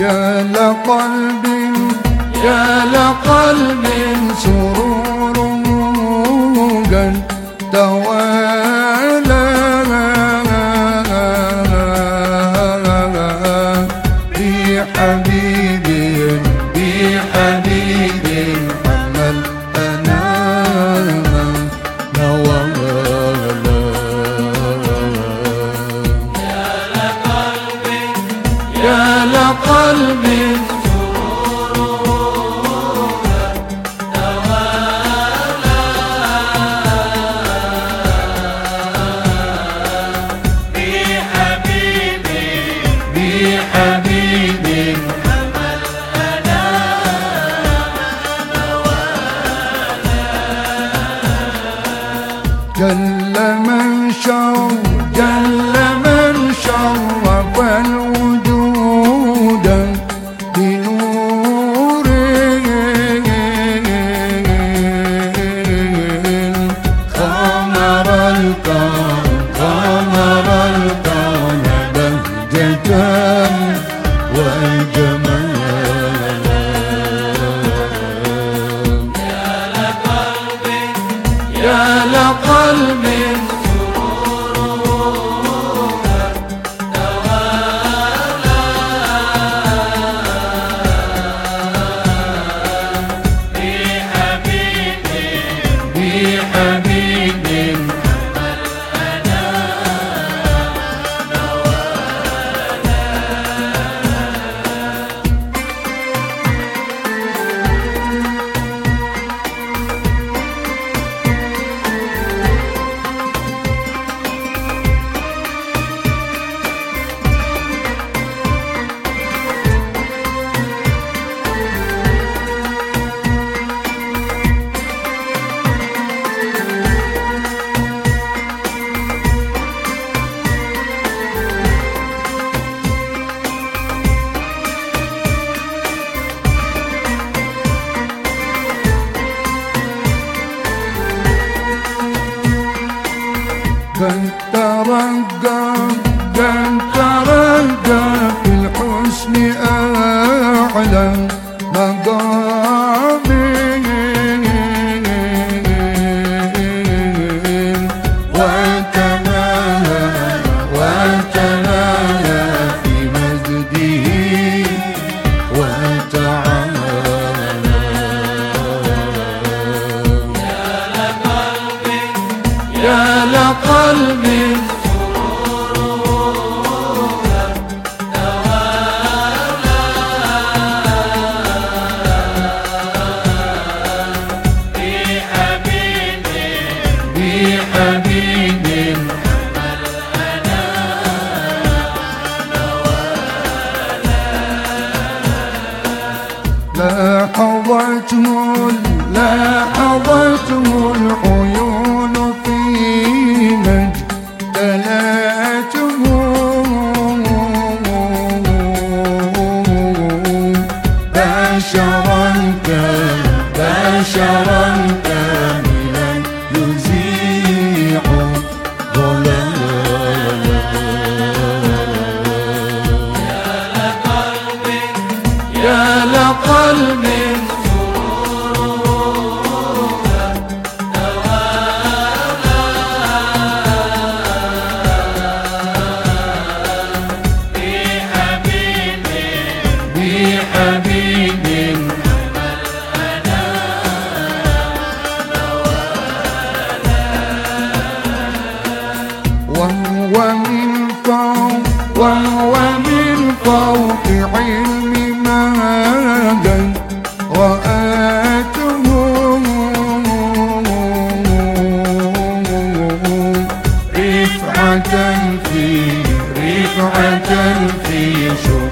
يا لقلب يا لقلب سرور قد توالى بحبيب بحبيب حمل أنا نوالا. يا لقلب حبيب حمل أنا نوالا. جل من شرف الوجود بنور خمر الكون بهجة والجمال. يا لقلب سرورا توالى بحبيب حمل أنا قد ترقى في الحسن أعلى مقام وتناهى في مجده وتعالى. يا لقلب سرورا توالى بحبيب حمل أنا نوالا. لاحظته العيون في مجدلاته بشرا كاملا يزيع ضلالا. يا لقلب حبيب حمل أنا نوالا. وهو من فوق علم ما قد رآته رفعة في شؤون